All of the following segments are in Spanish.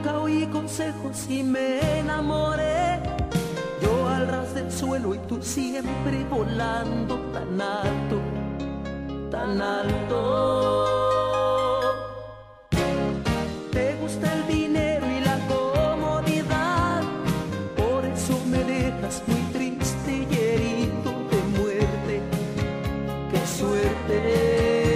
nunca oí consejos y me enamoré. Yo al ras del suelo y tú siempre volando tan alto, tan alto. Te gusta el dinero y la comodidad, por eso me dejas muy triste y herido de muerte. ¡Qué suerte!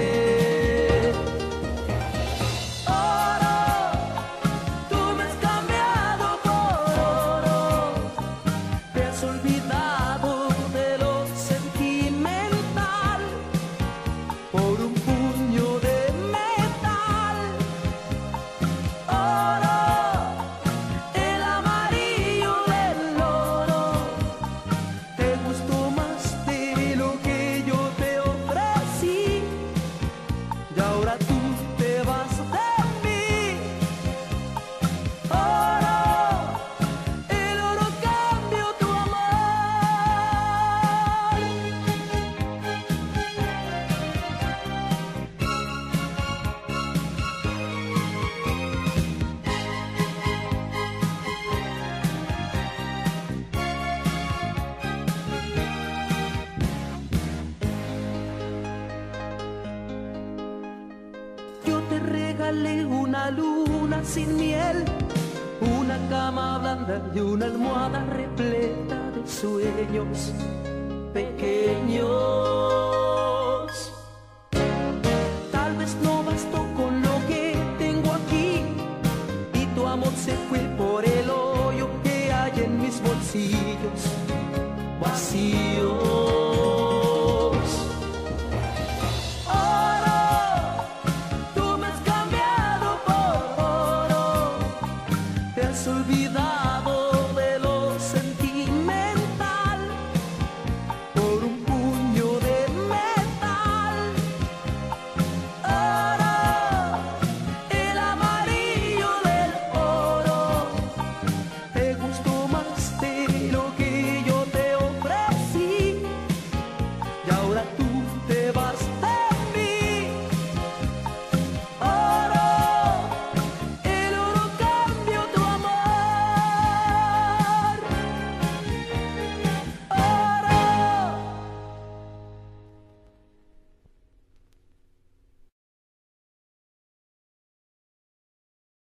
Una luna sin miel, una cama blanda y una almohada repleta de sueños pequeños.